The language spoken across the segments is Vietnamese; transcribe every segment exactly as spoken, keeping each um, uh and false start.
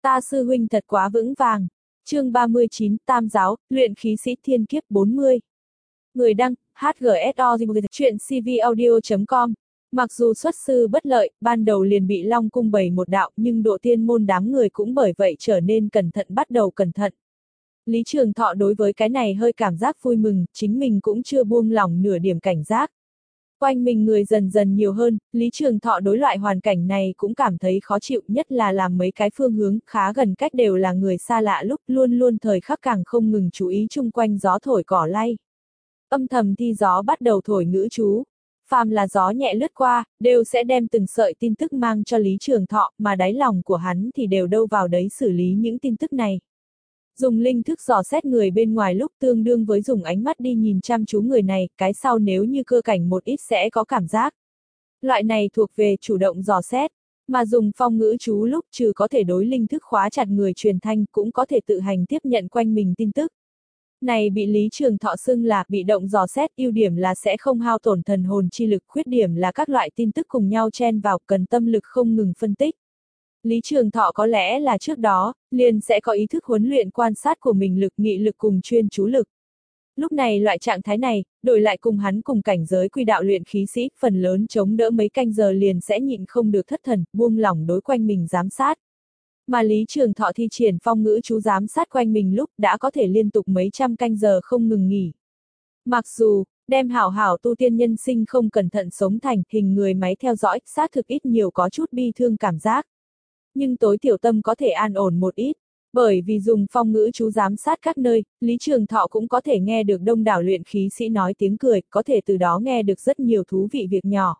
Ta sư huynh thật quá vững vàng. Chương ba mươi chín, Tam giáo, luyện khí sĩ thiên kiếp bốn mươi. Người đăng, hát giê ét o, chuyện c v audio chấm com. Mặc dù xuất sư bất lợi, ban đầu liền bị Long cung bày một đạo, nhưng độ tiên môn đám người cũng bởi vậy trở nên cẩn thận bắt đầu cẩn thận. Lý Trường Thọ đối với cái này hơi cảm giác vui mừng, chính mình cũng chưa buông lỏng nửa điểm cảnh giác. Quanh mình người dần dần nhiều hơn, Lý Trường Thọ đối loại hoàn cảnh này cũng cảm thấy khó chịu, nhất là làm mấy cái phương hướng khá gần cách đều là người xa lạ lúc luôn luôn thời khắc càng không ngừng chú ý chung quanh gió thổi cỏ lay. Âm thầm thi gió bắt đầu thổi ngữ chú. Phàm là gió nhẹ lướt qua, đều sẽ đem từng sợi tin tức mang cho Lý Trường Thọ, mà đáy lòng của hắn thì đều đâu vào đấy xử lý những tin tức này. Dùng linh thức dò xét người bên ngoài lúc tương đương với dùng ánh mắt đi nhìn chăm chú người này, cái sau nếu như cơ cảnh một ít sẽ có cảm giác. Loại này thuộc về chủ động dò xét, mà dùng phong ngữ chú lúc trừ có thể đối linh thức khóa chặt người truyền thanh cũng có thể tự hành tiếp nhận quanh mình tin tức. Này bị Lý Trường Thọ xưng là bị động dò xét, ưu điểm là sẽ không hao tổn thần hồn chi lực, khuyết điểm là các loại tin tức cùng nhau chen vào, cần tâm lực không ngừng phân tích. Lý Trường Thọ có lẽ là trước đó, liền sẽ có ý thức huấn luyện quan sát của mình lực nghị lực cùng chuyên chú lực. Lúc này loại trạng thái này, đổi lại cùng hắn cùng cảnh giới quy đạo luyện khí sĩ, phần lớn chống đỡ mấy canh giờ liền sẽ nhịn không được thất thần, buông lỏng đối quanh mình giám sát. Mà Lý Trường Thọ thi triển phong ngữ chú giám sát quanh mình lúc đã có thể liên tục mấy trăm canh giờ không ngừng nghỉ. Mặc dù, đem hảo hảo tu tiên nhân sinh không cẩn thận sống thành hình người máy theo dõi, xác thực ít nhiều có chút bi thương cảm giác. Nhưng tối thiểu tâm có thể an ổn một ít, bởi vì dùng phong ngữ chú giám sát các nơi, Lý Trường Thọ cũng có thể nghe được đông đảo luyện khí sĩ nói tiếng cười, có thể từ đó nghe được rất nhiều thú vị việc nhỏ.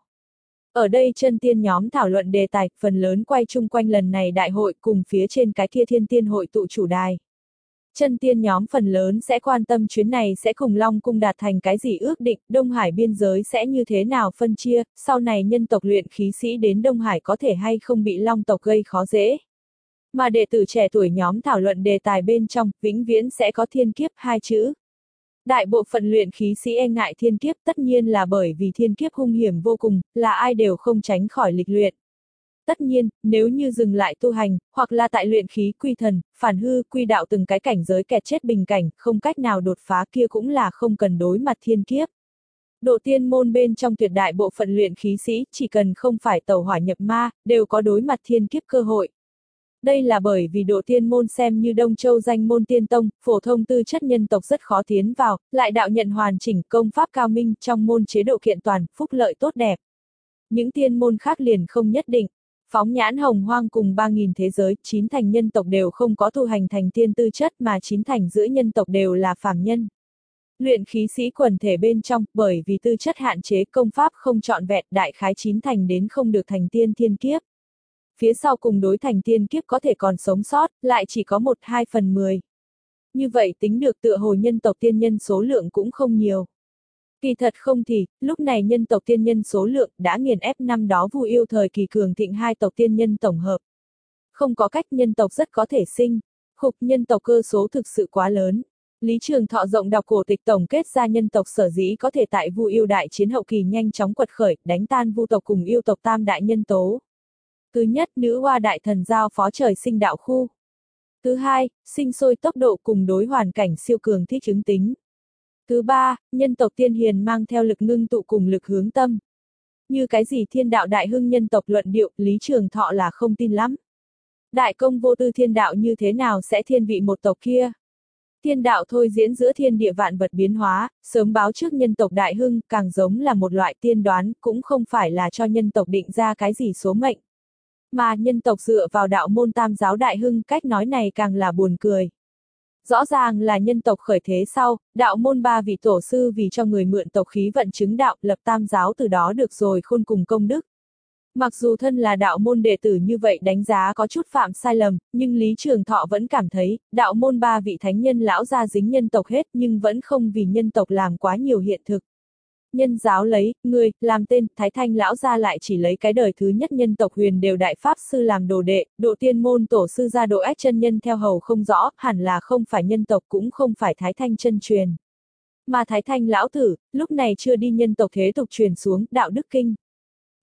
Ở đây chân tiên nhóm thảo luận đề tài, phần lớn quay chung quanh lần này đại hội cùng phía trên cái kia thiên tiên hội tụ chủ đài. Chân tiên nhóm phần lớn sẽ quan tâm chuyến này sẽ cùng Long cung đạt thành cái gì ước định, Đông Hải biên giới sẽ như thế nào phân chia, sau này nhân tộc luyện khí sĩ đến Đông Hải có thể hay không bị Long tộc gây khó dễ. Mà đệ tử trẻ tuổi nhóm thảo luận đề tài bên trong, vĩnh viễn sẽ có thiên kiếp hai chữ. Đại bộ phận luyện khí sĩ e ngại thiên kiếp tất nhiên là bởi vì thiên kiếp hung hiểm vô cùng, là ai đều không tránh khỏi lịch luyện. Tất nhiên, nếu như dừng lại tu hành, hoặc là tại luyện khí quy thần, phản hư, quy đạo từng cái cảnh giới kẹt chết bình cảnh, không cách nào đột phá kia cũng là không cần đối mặt thiên kiếp. Độ tiên môn bên trong tuyệt đại bộ phận luyện khí sĩ, chỉ cần không phải tẩu hỏa nhập ma, đều có đối mặt thiên kiếp cơ hội. Đây là bởi vì độ tiên môn xem như Đông Châu danh môn tiên tông, phổ thông tư chất nhân tộc rất khó tiến vào, lại đạo nhận hoàn chỉnh, công pháp cao minh, trong môn chế độ kiện toàn, phúc lợi tốt đẹp. Những tiên môn khác liền không nhất định. Phóng nhãn hồng hoang cùng ba nghìn thế giới, chín thành nhân tộc đều không có tu hành thành tiên tư chất mà chín thành giữa nhân tộc đều là phàm nhân. Luyện khí sĩ quần thể bên trong, bởi vì tư chất hạn chế công pháp không trọn vẹn, đại khái chín thành đến không được thành tiên thiên kiếp. Phía sau cùng đối thành tiên kiếp có thể còn sống sót, lại chỉ có một hai phần mười. Như vậy tính được tựa hồ nhân tộc tiên nhân số lượng cũng không nhiều. Kỳ thật không thì, lúc này nhân tộc tiên nhân số lượng đã nghiền ép năm đó Vu Yêu thời kỳ cường thịnh hai tộc tiên nhân tổng hợp. Không có cách, nhân tộc rất có thể sinh. Khục, nhân tộc cơ số thực sự quá lớn. Lý Trường Thọ rộng đọc cổ tịch tổng kết ra nhân tộc sở dĩ có thể tại Vu Yêu đại chiến hậu kỳ nhanh chóng quật khởi, đánh tan Vu tộc cùng yêu tộc tam đại nhân tố. Thứ nhất, nữ hoa đại thần giao phó trời sinh đạo khu. Thứ hai, sinh sôi tốc độ cùng đối hoàn cảnh siêu cường thích ứng tính. Thứ ba, nhân tộc tiên hiền mang theo lực ngưng tụ cùng lực hướng tâm. Như cái gì thiên đạo đại hưng nhân tộc luận điệu, Lý Trường Thọ là không tin lắm. Đại công vô tư thiên đạo như thế nào sẽ thiên vị một tộc kia? Thiên đạo thôi diễn giữa thiên địa vạn vật biến hóa, sớm báo trước nhân tộc đại hưng, càng giống là một loại tiên đoán, cũng không phải là cho nhân tộc định ra cái gì số mệnh. Mà nhân tộc dựa vào đạo môn tam giáo đại hưng, cách nói này càng là buồn cười. Rõ ràng là nhân tộc khởi thế sau, đạo môn ba vị tổ sư vì cho người mượn tộc khí vận chứng đạo, lập tam giáo từ đó được rồi khôn cùng công đức. Mặc dù thân là đạo môn đệ tử như vậy đánh giá có chút phạm sai lầm, nhưng Lý Trường Thọ vẫn cảm thấy, đạo môn ba vị thánh nhân lão gia dính nhân tộc hết nhưng vẫn không vì nhân tộc làm quá nhiều hiện thực. Nhân giáo lấy, người, làm tên, Thái Thanh lão gia lại chỉ lấy cái đời thứ nhất nhân tộc huyền đều đại pháp sư làm đồ đệ, độ tiên môn tổ sư ra độ ách chân nhân theo hầu không rõ, hẳn là không phải nhân tộc cũng không phải Thái Thanh chân truyền. Mà Thái Thanh lão tử, lúc này chưa đi nhân tộc thế tục truyền xuống, đạo đức kinh.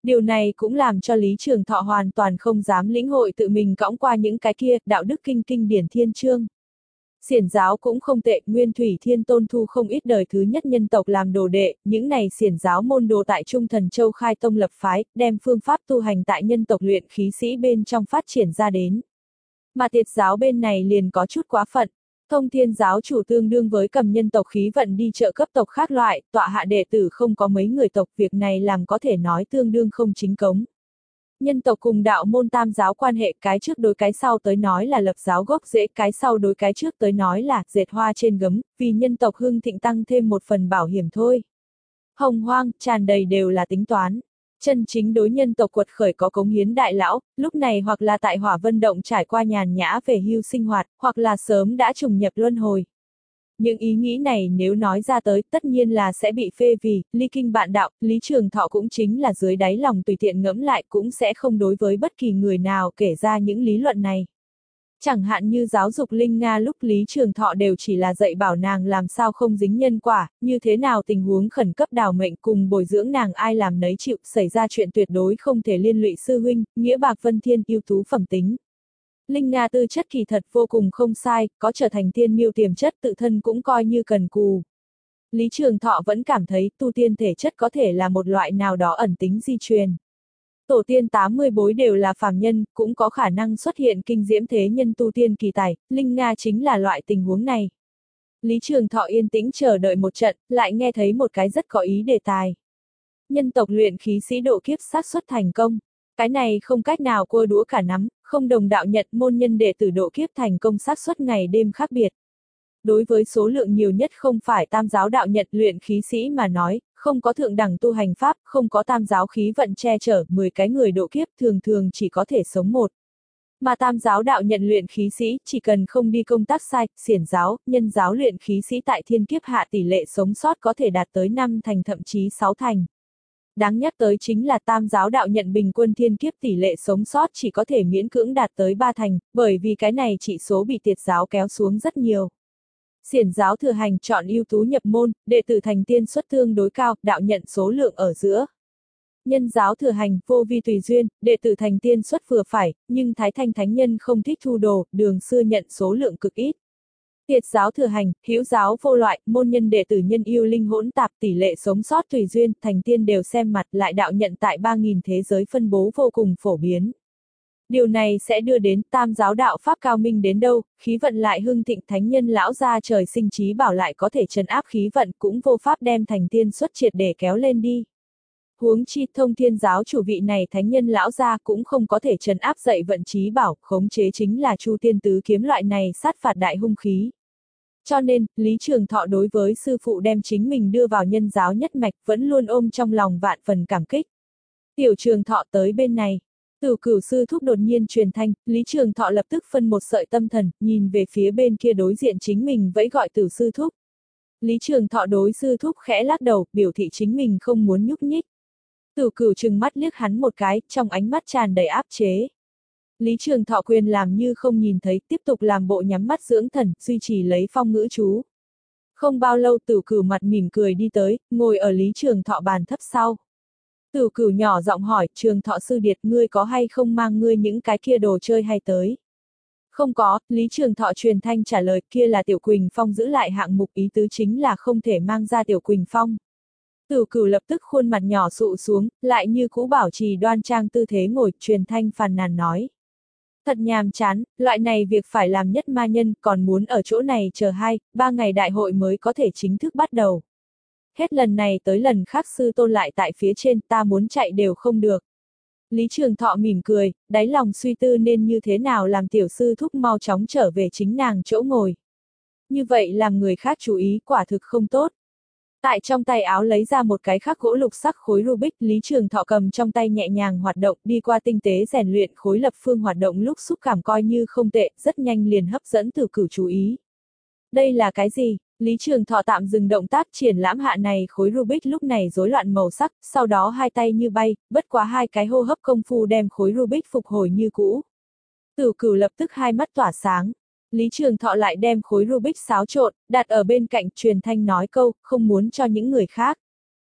Điều này cũng làm cho Lý Trường Thọ hoàn toàn không dám lĩnh hội tự mình cõng qua những cái kia, đạo đức kinh kinh điển thiên chương. Xiển giáo cũng không tệ, Nguyên Thủy Thiên Tôn thu không ít đời thứ nhất nhân tộc làm đồ đệ, những này xiển giáo môn đồ tại Trung Thần Châu khai tông lập phái, đem phương pháp tu hành tại nhân tộc luyện khí sĩ bên trong phát triển ra đến. Mà Tiệt giáo bên này liền có chút quá phận. Thông Thiên giáo chủ tương đương với cầm nhân tộc khí vận đi trợ cấp tộc khác loại, tọa hạ đệ tử không có mấy người tộc, việc này làm có thể nói tương đương không chính cống. Nhân tộc cùng đạo môn tam giáo quan hệ, cái trước đối cái sau tới nói là lập giáo gốc rễ, cái sau đối cái trước tới nói là dệt hoa trên gấm, vì nhân tộc hưng thịnh tăng thêm một phần bảo hiểm thôi. Hồng hoang, tràn đầy đều là tính toán. Chân chính đối nhân tộc quật khởi có cống hiến đại lão, lúc này hoặc là tại Hỏa Vân Động trải qua nhàn nhã về hưu sinh hoạt, hoặc là sớm đã trùng nhập luân hồi. Những ý nghĩ này nếu nói ra tới, tất nhiên là sẽ bị phê vì, ly kinh bạn đạo, Lý Trường Thọ cũng chính là dưới đáy lòng tùy tiện ngẫm lại cũng sẽ không đối với bất kỳ người nào kể ra những lý luận này. Chẳng hạn như giáo dục Linh Nga lúc Lý Trường Thọ đều chỉ là dạy bảo nàng làm sao không dính nhân quả, như thế nào tình huống khẩn cấp đào mệnh cùng bồi dưỡng nàng ai làm nấy chịu, xảy ra chuyện tuyệt đối không thể liên lụy sư huynh, nghĩa bạc vân thiên ưu tú phẩm tính. Linh Nga tư chất kỳ thật vô cùng không sai, có trở thành tiên miêu tiềm chất tự thân cũng coi như cần cù. Lý Trường Thọ vẫn cảm thấy tu tiên thể chất có thể là một loại nào đó ẩn tính di truyền. Tổ tiên tám mươi bối đều là phàm nhân, cũng có khả năng xuất hiện kinh diễm thế nhân tu tiên kỳ tài, Linh Nga chính là loại tình huống này. Lý Trường Thọ yên tĩnh chờ đợi một trận, lại nghe thấy một cái rất có ý đề tài. Nhân tộc luyện khí sĩ độ kiếp xác suất thành công. Cái này không cách nào cua đũa cả nắm, không đồng đạo Nhật môn nhân đệ tử độ kiếp thành công xác suất ngày đêm khác biệt. Đối với số lượng nhiều nhất không phải tam giáo đạo Nhật luyện khí sĩ mà nói, không có thượng đẳng tu hành pháp, không có tam giáo khí vận che chở, mười cái người độ kiếp thường thường chỉ có thể sống một. Mà tam giáo đạo Nhật luyện khí sĩ, chỉ cần không đi công tác sai, xiển giáo, nhân giáo luyện khí sĩ tại thiên kiếp hạ tỷ lệ sống sót có thể đạt tới năm thành thậm chí sáu thành. Đáng nhắc tới chính là tam giáo đạo Nhận bình quân thiên kiếp tỷ lệ sống sót chỉ có thể miễn cưỡng đạt tới ba thành, bởi vì cái này chỉ số bị Tiệt giáo kéo xuống rất nhiều. Xiển giáo thừa hành chọn ưu tú nhập môn, đệ tử thành tiên suất tương đối cao, đạo Nhận số lượng ở giữa. Nhân giáo thừa hành, vô vi tùy duyên, đệ tử thành tiên suất vừa phải, nhưng Thái Thanh Thánh Nhân không thích thu đồ, đường xưa nhận số lượng cực ít. Tiệt giáo thừa hành, hữu giáo vô loại, môn nhân đệ tử nhân yêu linh hỗn tạp tỷ lệ sống sót tùy duyên, thành tiên đều xem mặt lại đạo Nhận tại ba nghìn thế giới phân bố vô cùng phổ biến. Điều này sẽ đưa đến tam giáo đạo pháp cao minh đến đâu, khí vận lại hưng thịnh thánh nhân lão gia trời sinh trí bảo lại có thể trấn áp khí vận cũng vô pháp đem thành tiên xuất triệt để kéo lên đi. Huống chi Thông Thiên giáo chủ vị này thánh nhân lão gia cũng không có thể trấn áp dậy vận trí bảo, khống chế chính là Chu Tiên Tứ kiếm loại này sát phạt đại hung khí. Cho nên, Lý Trường Thọ đối với sư phụ đem chính mình đưa vào nhân giáo nhất mạch vẫn luôn ôm trong lòng vạn phần cảm kích. Tiểu Trường Thọ tới bên này. Tử Cửu sư thúc đột nhiên truyền thanh, Lý Trường Thọ lập tức phân một sợi tâm thần, nhìn về phía bên kia đối diện chính mình vẫy gọi Tử sư thúc. Lý Trường Thọ đối sư thúc khẽ lắc đầu, biểu thị chính mình không muốn nhúc nhích. Tử Cửu trừng mắt liếc hắn một cái, trong ánh mắt tràn đầy áp chế. Lý Trường Thọ quyền làm như không nhìn thấy, tiếp tục làm bộ nhắm mắt dưỡng thần, duy trì lấy phong ngữ chú. Không bao lâu Tử Cửu mặt mỉm cười đi tới, ngồi ở Lý Trường Thọ bàn thấp sau. Tử Cửu nhỏ giọng hỏi, Trường Thọ sư điệt, ngươi có hay không mang ngươi những cái kia đồ chơi hay tới? Không có, Lý Trường Thọ truyền thanh trả lời, kia là Tiểu Quỳnh Phong giữ lại hạng mục, ý tứ chính là không thể mang ra Tiểu Quỳnh Phong. Tử Cửu lập tức khuôn mặt nhỏ sụ xuống, lại như cũ bảo trì đoan trang tư thế ngồi, truyền thanh phàn nàn nói. Thật nhàm chán, loại này việc phải làm nhất ma nhân, còn muốn ở chỗ này chờ hai, ba ngày đại hội mới có thể chính thức bắt đầu. Hết lần này tới lần khác sư tôn lại tại phía trên, ta muốn chạy đều không được. Lý Trường Thọ mỉm cười, đáy lòng suy tư nên như thế nào làm tiểu sư thúc mau chóng trở về chính nàng chỗ ngồi. Như vậy làm người khác chú ý quả thực không tốt. Tại trong tay áo lấy ra một cái khắc gỗ lục sắc khối Rubik, Lý Trường Thọ cầm trong tay nhẹ nhàng hoạt động, đi qua tinh tế rèn luyện khối lập phương hoạt động lúc xúc cảm coi như không tệ, rất nhanh liền hấp dẫn Tử Cửu chú ý. Đây là cái gì? Lý Trường Thọ tạm dừng động tác triển lãm hạ này khối Rubik lúc này rối loạn màu sắc, sau đó hai tay như bay, bất quá hai cái hô hấp công phu đem khối Rubik phục hồi như cũ. Tử Cửu lập tức hai mắt tỏa sáng. Lý Trường Thọ lại đem khối Rubik xáo trộn, đặt ở bên cạnh truyền thanh nói câu, không muốn cho những người khác.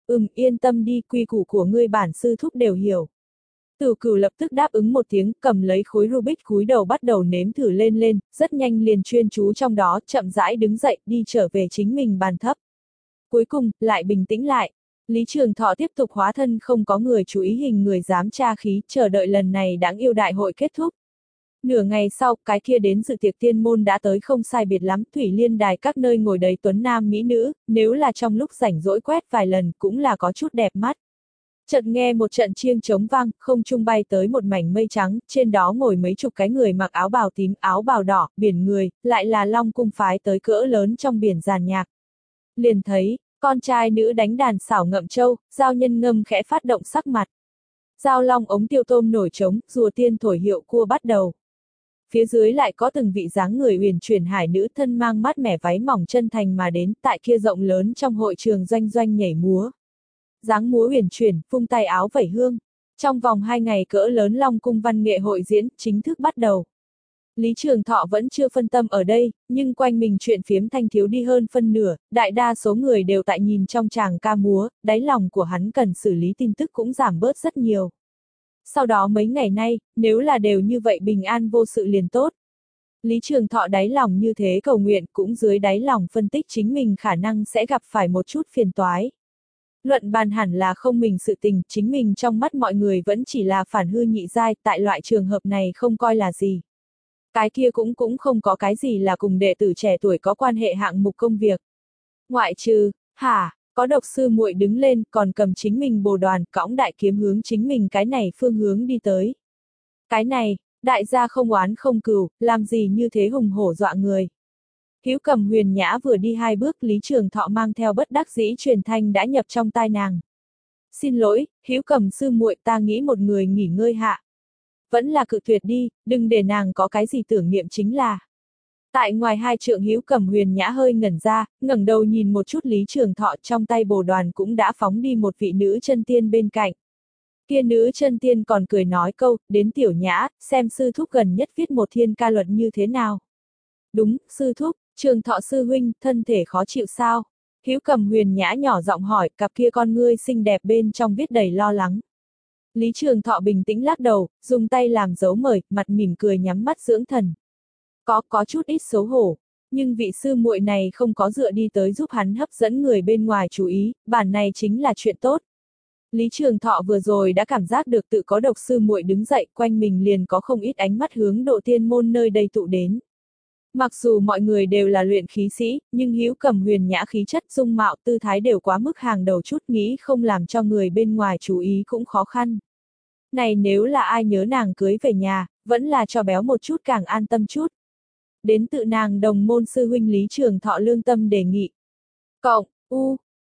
Ừm, yên tâm đi, quy củ của ngươi bản sư thúc đều hiểu. Tử Cửu lập tức đáp ứng một tiếng, cầm lấy khối Rubik cúi đầu bắt đầu nếm thử lên lên, rất nhanh liền chuyên chú trong đó, chậm rãi đứng dậy, đi trở về chính mình bàn thấp. Cuối cùng, lại bình tĩnh lại. Lý Trường Thọ tiếp tục hóa thân không có người chú ý hình người dám tra khí, chờ đợi lần này đáng yêu đại hội kết thúc. Nửa ngày sau, cái kia đến dự tiệc tiên môn đã tới không sai biệt lắm, thủy liên đài các nơi ngồi đầy tuấn nam mỹ nữ, nếu là trong lúc rảnh rỗi quét vài lần cũng là có chút đẹp mắt. Chợt nghe một trận chiêng trống vang, không trung bay tới một mảnh mây trắng, trên đó ngồi mấy chục cái người mặc áo bào tím, áo bào đỏ, biển người, lại là Long cung phái tới cỡ lớn trong biển giàn nhạc. Liền thấy, con trai nữ đánh đàn xảo ngậm châu, giao nhân ngâm khẽ phát động sắc mặt. Giao long ống tiêu tôm nổi trống, rùa tiên thổi hiệu cua bắt đầu. Phía dưới lại có từng vị dáng người uyển chuyển hải nữ thân mang mát mẻ váy mỏng chân thành mà đến, tại kia rộng lớn trong hội trường doanh doanh nhảy múa. Dáng múa uyển chuyển, phung tay áo vẩy hương. Trong vòng hai ngày cỡ lớn Long cung văn nghệ hội diễn chính thức bắt đầu. Lý Trường Thọ vẫn chưa phân tâm ở đây, nhưng quanh mình chuyện phiếm thanh thiếu đi hơn phân nửa, đại đa số người đều tại nhìn trong tràng ca múa, đáy lòng của hắn cần xử lý tin tức cũng giảm bớt rất nhiều. Sau đó mấy ngày nay, nếu là đều như vậy bình an vô sự liền tốt. Lý Trường Thọ đáy lòng như thế cầu nguyện cũng dưới đáy lòng phân tích chính mình khả năng sẽ gặp phải một chút phiền toái. Luận bàn hẳn là không mình sự tình, chính mình trong mắt mọi người vẫn chỉ là phản hư nhị giai, tại loại trường hợp này không coi là gì. Cái kia cũng cũng không có cái gì là cùng đệ tử trẻ tuổi có quan hệ hạng mục công việc. Ngoại trừ, hả, có độc sư muội đứng lên còn cầm chính mình bồ đoàn, cõng đại kiếm hướng chính mình cái này phương hướng đi tới. Cái này, đại gia không oán không cừu, làm gì như thế hùng hổ dọa người. Hữu Cầm Huyền Nhã vừa đi hai bước, Lý Trường Thọ mang theo bất đắc dĩ truyền thanh đã nhập trong tai nàng. Xin lỗi, Hữu Cầm sư muội, ta nghĩ một người nghỉ ngơi hạ. Vẫn là cự tuyệt đi, đừng để nàng có cái gì tưởng niệm chính là. Tại ngoài hai trượng Hữu Cầm Huyền Nhã hơi ngẩn ra, ngẩng đầu nhìn một chút Lý Trường Thọ, trong tay bồ đoàn cũng đã phóng đi một vị nữ chân tiên bên cạnh. Kia nữ chân tiên còn cười nói câu, đến tiểu nhã, xem sư thúc gần nhất viết một thiên ca luật như thế nào. Đúng, sư thúc, Trường Thọ sư huynh, thân thể khó chịu sao? Hữu Cầm Huyền Nhã nhỏ giọng hỏi, cặp kia con ngươi xinh đẹp bên trong viết đầy lo lắng. Lý Trường Thọ bình tĩnh lắc đầu, dùng tay làm dấu mời, mặt mỉm cười nhắm mắt dưỡng thần. Có, có chút ít xấu hổ, nhưng vị sư muội này không có dựa đi tới giúp hắn hấp dẫn người bên ngoài chú ý, bản này chính là chuyện tốt. Lý Trường Thọ vừa rồi đã cảm giác được tự có độc sư muội đứng dậy, quanh mình liền có không ít ánh mắt hướng Độ Tiên môn nơi đây tụ đến. Mặc dù mọi người đều là luyện khí sĩ, nhưng Hữu Cầm Huyền Nhã khí chất dung mạo tư thái đều quá mức hàng đầu chút, nghĩ không làm cho người bên ngoài chú ý cũng khó khăn. Này nếu là ai nhớ nàng cưới về nhà, vẫn là cho béo một chút càng an tâm chút. Đến tự nàng đồng môn sư huynh Lý Trường Thọ lương tâm đề nghị. Cộng, u,